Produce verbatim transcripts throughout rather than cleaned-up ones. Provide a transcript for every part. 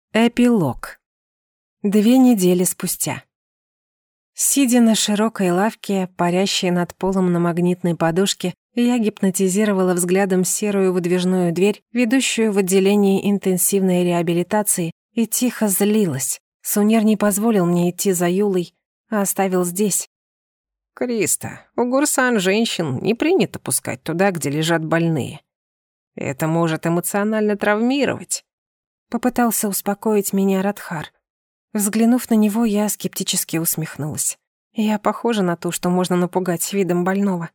Эпилог. Две недели спустя. Сидя на широкой лавке, парящей над полом на магнитной подушке, я гипнотизировала взглядом серую выдвижную дверь, ведущую в отделение интенсивной реабилитации, и тихо злилась. Сунир не позволил мне идти за Юлой, а оставил здесь. «Криста, у Гурсан женщин не принято пускать туда, где лежат больные. Это может эмоционально травмировать». Попытался успокоить меня Радхар. Взглянув на него, я скептически усмехнулась. Я похожа на ту, что можно напугать видом больного.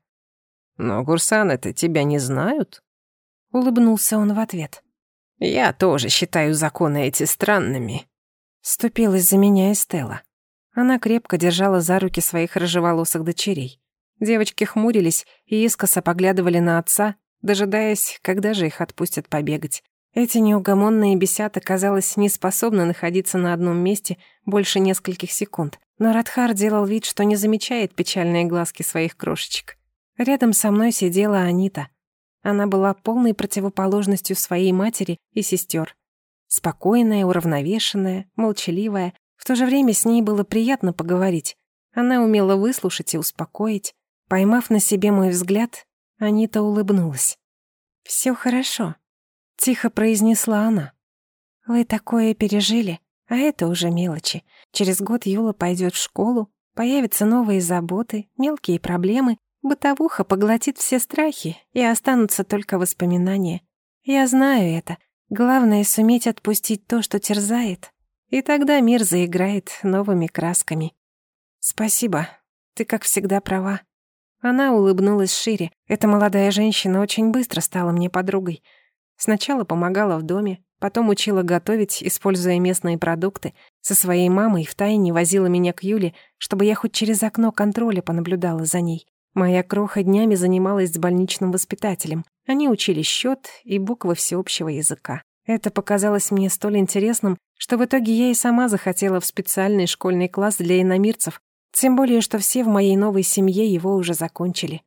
«Но Гурсан-то тебя не знают?» Улыбнулся он в ответ. «Я тоже считаю законы эти странными». Вступилась за меня Эстелла. Она крепко держала за руки своих рыжеволосых дочерей. Девочки хмурились и искоса поглядывали на отца, дожидаясь, когда же их отпустят побегать. Эти неугомонные бесята, казалось, не способны находиться на одном месте больше нескольких секунд. Но Радхар делал вид, что не замечает печальные глазки своих крошечек. Рядом со мной сидела Анита. Она была полной противоположностью своей матери и сестер. Спокойная, уравновешенная, молчаливая. В то же время с ней было приятно поговорить. Она умела выслушать и успокоить. Поймав на себе мой взгляд, Анита улыбнулась. «Всё хорошо», — тихо произнесла она. «Вы такое пережили, а это уже мелочи. Через год Юла пойдет в школу, появятся новые заботы, мелкие проблемы, бытовуха поглотит все страхи, и останутся только воспоминания. Я знаю это. Главное — суметь отпустить то, что терзает, и тогда мир заиграет новыми красками». «Спасибо, ты, как всегда, права». Она улыбнулась шире. Эта молодая женщина очень быстро стала мне подругой. Сначала помогала в доме, потом учила готовить, используя местные продукты. Со своей мамой втайне возила меня к Юле, чтобы я хоть через окно контроля понаблюдала за ней. Моя кроха днями занималась с больничным воспитателем. Они учили счет и буквы всеобщего языка. Это показалось мне столь интересным, что в итоге я и сама захотела в специальный школьный класс для иномирцев, тем более, что все в моей новой семье его уже закончили.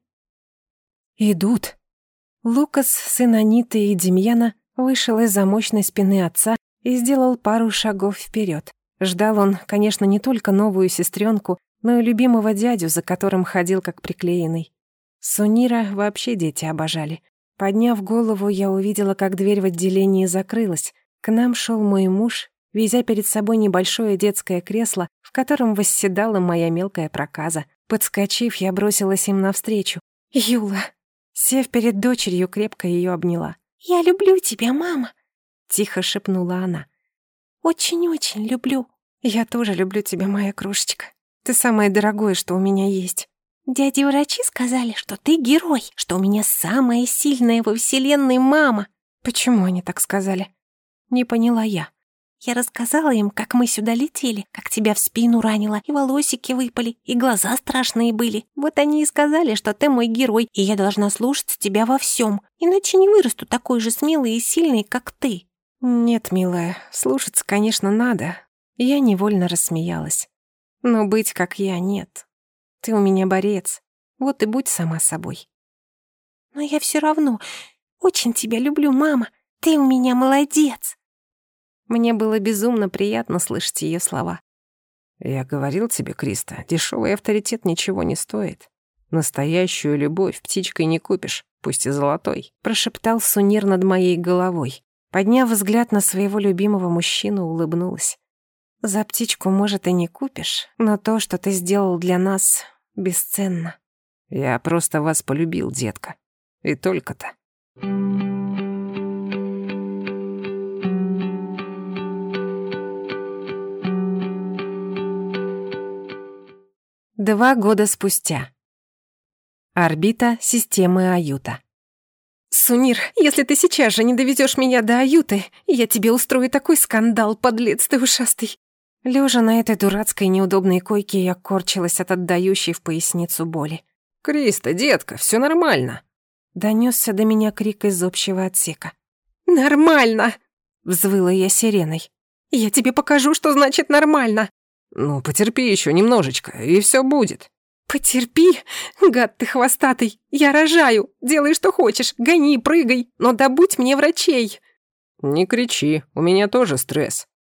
«Идут». Лукас, сын Аниты и Демьяна, вышел из-за мощной спины отца и сделал пару шагов вперед. Ждал он, конечно, не только новую сестренку, но и любимого дядю, за которым ходил как приклеенный. Сунира вообще дети обожали. Подняв голову, я увидела, как дверь в отделении закрылась. К нам шел мой муж, везя перед собой небольшое детское кресло, в котором восседала моя мелкая проказа. Подскочив, я бросилась им навстречу. «Юла!» Сев перед дочерью, крепко ее обняла. «Я люблю тебя, мама!» Тихо шепнула она. «Очень-очень люблю». «Я тоже люблю тебя, моя крошечка. Ты самое дорогое, что у меня есть». «Дяди-врачи сказали, что ты герой, что у меня самая сильная во вселенной мама». «Почему они так сказали?» Не поняла я. «Я рассказала им, как мы сюда летели, как тебя в спину ранило, и волосики выпали, и глаза страшные были. Вот они и сказали, что ты мой герой, и я должна слушаться тебя во всем, иначе не вырасту такой же смелой и сильной, как ты». «Нет, милая, слушаться, конечно, надо». Я невольно рассмеялась. «Но быть, как я, нет. Ты у меня борец, вот и будь сама собой». «Но я все равно очень тебя люблю, мама, ты у меня молодец». Мне было безумно приятно слышать ее слова. «Я говорил тебе, Криста, дешевый авторитет ничего не стоит. Настоящую любовь птичкой не купишь, пусть и золотой», прошептал Сунир над моей головой. Подняв взгляд на своего любимого мужчину, улыбнулась. «За птичку, может, и не купишь, но то, что ты сделал для нас, бесценно». «Я просто вас полюбил, детка. И только-то». Два года спустя. Орбита системы Аюта. «Сунир, если ты сейчас же не довезешь меня до Аюты, я тебе устрою такой скандал, подлец ты ушастый». Лежа на этой дурацкой неудобной койке, я корчилась от отдающей в поясницу боли. «Криста, детка, все нормально!» Донесся до меня крик из общего отсека. «Нормально!» — взвыла я сиреной. «Я тебе покажу, что значит нормально!» «Ну, потерпи еще немножечко, и все будет». «Потерпи, гад ты хвостатый, я рожаю, делай что хочешь, гони, прыгай, но добудь мне врачей». «Не кричи, у меня тоже стресс».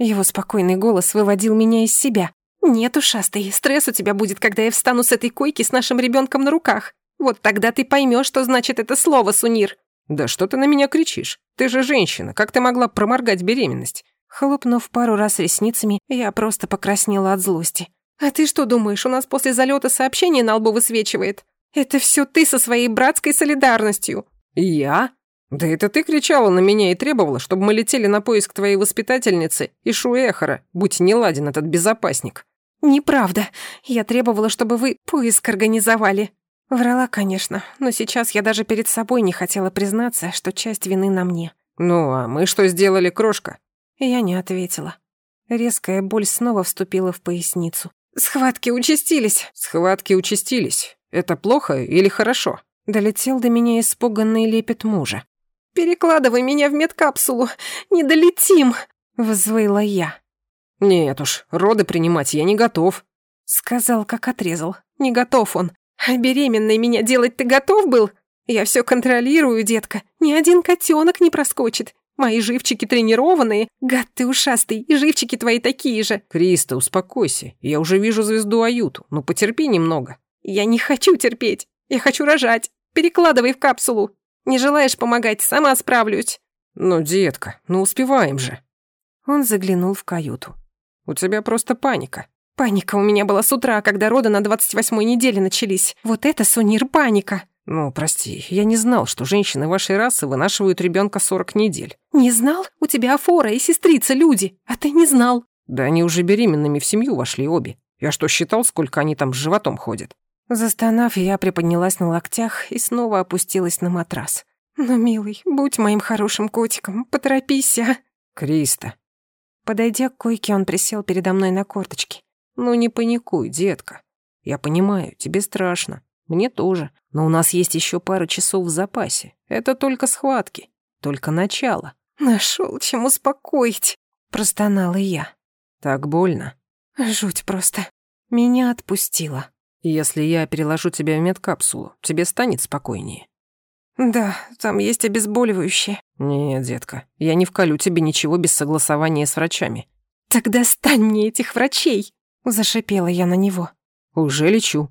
Его спокойный голос выводил меня из себя. «Нет, ушастый, стресс у тебя будет, когда я встану с этой койки с нашим ребенком на руках. Вот тогда ты поймешь, что значит это слово, Сунир». «Да что ты на меня кричишь? Ты же женщина, как ты могла проморгать беременность?» Хлопнув пару раз ресницами, я просто покраснела от злости. «А ты что думаешь, у нас после залета сообщение на лбу высвечивает? Это все ты со своей братской солидарностью». «Я? Да это ты кричала на меня и требовала, чтобы мы летели на поиск твоей воспитательницы и Шуэхара, будь неладен этот безопасник». «Неправда. Я требовала, чтобы вы поиск организовали». Врала, конечно, но сейчас я даже перед собой не хотела признаться, что часть вины на мне. «Ну, а мы что сделали, крошка?» Я не ответила. Резкая боль снова вступила в поясницу. «Схватки участились!» «Схватки участились. Это плохо или хорошо?» Долетел до меня испуганный лепет мужа. «Перекладывай меня в медкапсулу, не долетим!» Взвыла я. «Нет уж, роды принимать я не готов», — сказал, как отрезал. «Не готов он. А беременной меня делать ты готов был? Я все контролирую, детка. Ни один котенок не проскочит. Мои живчики тренированные. Гад ты ушастый, и живчики твои такие же». «Криста, успокойся. Я уже вижу звезду Аюту. Ну, потерпи немного». «Я не хочу терпеть. Я хочу рожать. Перекладывай в капсулу. Не желаешь помогать, сама справлюсь». «Ну, детка, ну успеваем же». Он заглянул в каюту. «У тебя просто паника». «Паника у меня была с утра, когда роды на двадцать восьмой неделе начались. Вот это, Сунир, паника». «Ну, прости, я не знал, что женщины вашей расы вынашивают ребенка сорок недель». «Не знал? У тебя Афора и сестрица люди, а ты не знал». «Да они уже беременными в семью вошли обе. Я что, считал, сколько они там с животом ходят?» Застонав, я приподнялась на локтях и снова опустилась на матрас. «Ну, милый, будь моим хорошим котиком, поторопись, а». «Криста». Подойдя к койке, он присел передо мной на корточки. «Ну не паникуй, детка. Я понимаю, тебе страшно. Мне тоже. Но у нас есть еще пару часов в запасе. Это только схватки. Только начало». «Нашел, чем успокоить», — простонала я. «Так больно?» «Жуть просто». Меня отпустило. «Если я переложу тебя в медкапсулу, тебе станет спокойнее?» «Да, там есть обезболивающее». «Нет, детка, я не вколю тебе ничего без согласования с врачами». «Тогда стань мне этих врачей!» Зашипела я на него. «Уже лечу».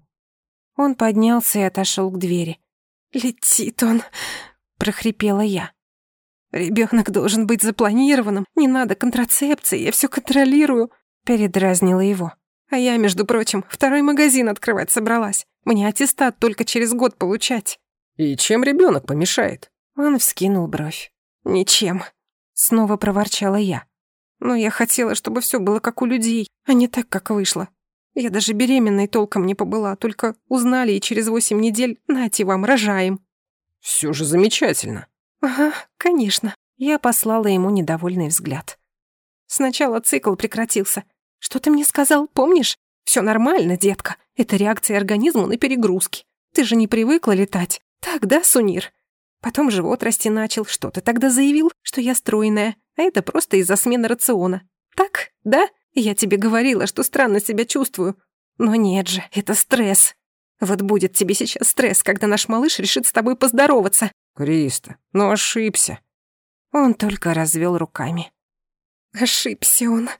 Он поднялся и отошел к двери. «Летит он!» Прохрипела я. «Ребенок должен быть запланированным. Не надо контрацепции, я все контролирую». Передразнила его. «А я, между прочим, второй магазин открывать собралась. Мне аттестат только через год получать». «И чем ребенок помешает?» Он вскинул бровь. «Ничем», — снова проворчала я. «Но я хотела, чтобы все было как у людей, а не так, как вышло. Я даже беременной толком не побыла, только узнали, и через восемь недель, нате вам, рожаем». Все же замечательно». «Ага, конечно». Я послала ему недовольный взгляд. «Сначала цикл прекратился. Что ты мне сказал, помнишь? Все нормально, детка. Это реакция организма на перегрузки. Ты же не привыкла летать. Так, да, Сунир? Потом живот расти начал. Что ты тогда заявил? Что я стройная. А это просто из-за смены рациона. Так, да? Я тебе говорила, что странно себя чувствую. Но нет же, это стресс. Вот будет тебе сейчас стресс, когда наш малыш решит с тобой поздороваться». «Криста, ну ошибся». Он только развел руками. «Ошибся он».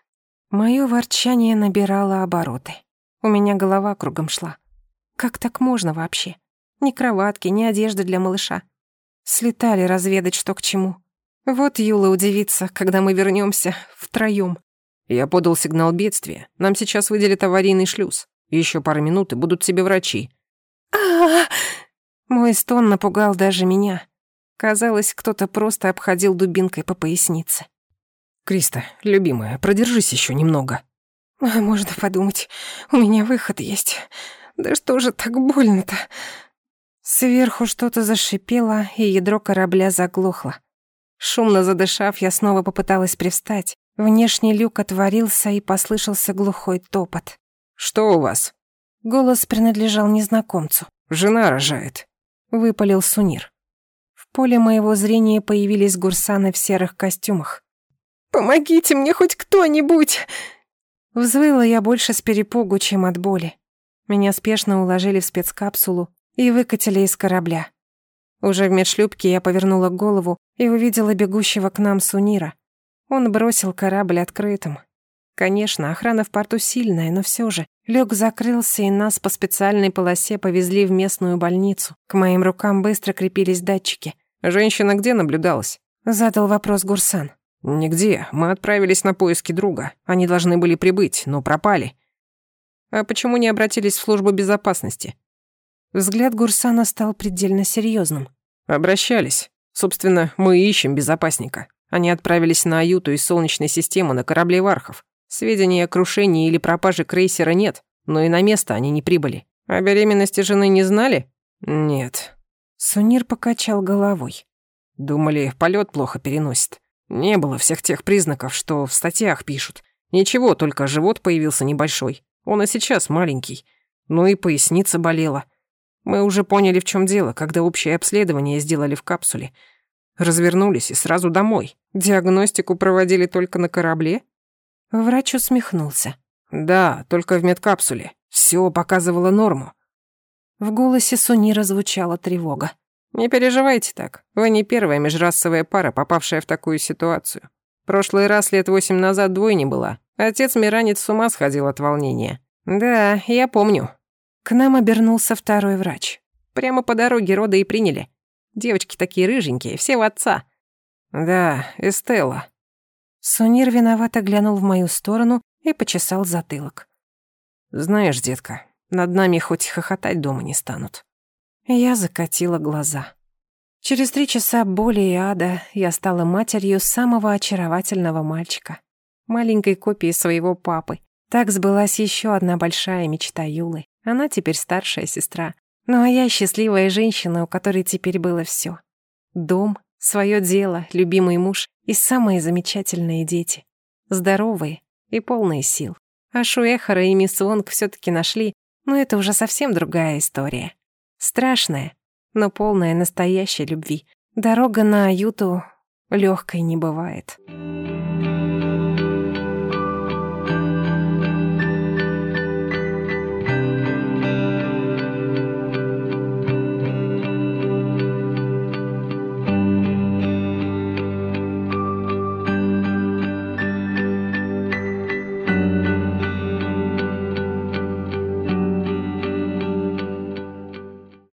Моё ворчание набирало обороты. У меня голова кругом шла. Как так можно вообще? Ни кроватки, ни одежды для малыша. Слетали разведать, что к чему. Вот Юла удивится, когда мы вернёмся втроём. «Я подал сигнал бедствия. Нам сейчас выделят аварийный шлюз. Еще пару минут, и будут тебе врачи». А-а-а! Мой стон напугал даже меня. Казалось, кто-то просто обходил дубинкой по пояснице. «Криста, любимая, продержись еще немного». А можно подумать, у меня выход есть. Да что же так больно-то?» Сверху что-то зашипело, и ядро корабля заглохло. Шумно задышав, я снова попыталась привстать. Внешний люк отворился, и послышался глухой топот. «Что у вас?» Голос принадлежал незнакомцу. «Жена рожает», — выпалил Сунир. В поле моего зрения появились гурсаны в серых костюмах. «Помогите мне хоть кто-нибудь!» Взвыла я больше с перепугу, чем от боли. Меня спешно уложили в спецкапсулу и выкатили из корабля. Уже в медшлюпке я повернула голову и увидела бегущего к нам Сунира. Он бросил корабль открытым. Конечно, охрана в порту сильная, но все же. Люк закрылся, и нас по специальной полосе повезли в местную больницу. К моим рукам быстро крепились датчики. «Женщина где наблюдалась?» — задал вопрос Гурсан. «Нигде. Мы отправились на поиски друга. Они должны были прибыть, но пропали». «А почему не обратились в службу безопасности?» Взгляд Гурсана стал предельно серьезным. «Обращались. Собственно, мы ищем безопасника. Они отправились на Аюту из Солнечной системы на корабле Вархов. Сведений о крушении или пропаже крейсера нет, но и на место они не прибыли. О беременности жены не знали? Нет». Сунир покачал головой. Думали, полет плохо переносит. Не было всех тех признаков, что в статьях пишут. Ничего, только живот появился небольшой. Он и сейчас маленький. Ну и поясница болела. Мы уже поняли, в чем дело, когда общее обследование сделали в капсуле. Развернулись и сразу домой. Диагностику проводили только на корабле? Врач усмехнулся. Да, только в медкапсуле. Все показывало норму. В голосе Сунира звучала тревога. Не переживайте так. Вы не первая межрасовая пара, попавшая в такую ситуацию. Прошлый раз лет восемь назад двойня была. Отец Миранец с ума сходил от волнения. Да, я помню. К нам обернулся второй врач. Прямо по дороге роды и приняли. Девочки такие рыженькие, все в отца. Да, Эстелла. Сунир виновато глянул в мою сторону и почесал затылок. Знаешь, детка, над нами хоть хохотать дома не станут. Я закатила глаза. Через три часа боли и ада я стала матерью самого очаровательного мальчика. Маленькой копии своего папы. Так сбылась еще одна большая мечта Юлы. Она теперь старшая сестра. Ну а я счастливая женщина, у которой теперь было все: дом, свое дело, любимый муж и самые замечательные дети. Здоровые и полные сил. А Шуэхара и мисс Вонг все-таки нашли, но это уже совсем другая история. Страшная, но полная настоящей любви. Дорога на Аюту легкой не бывает.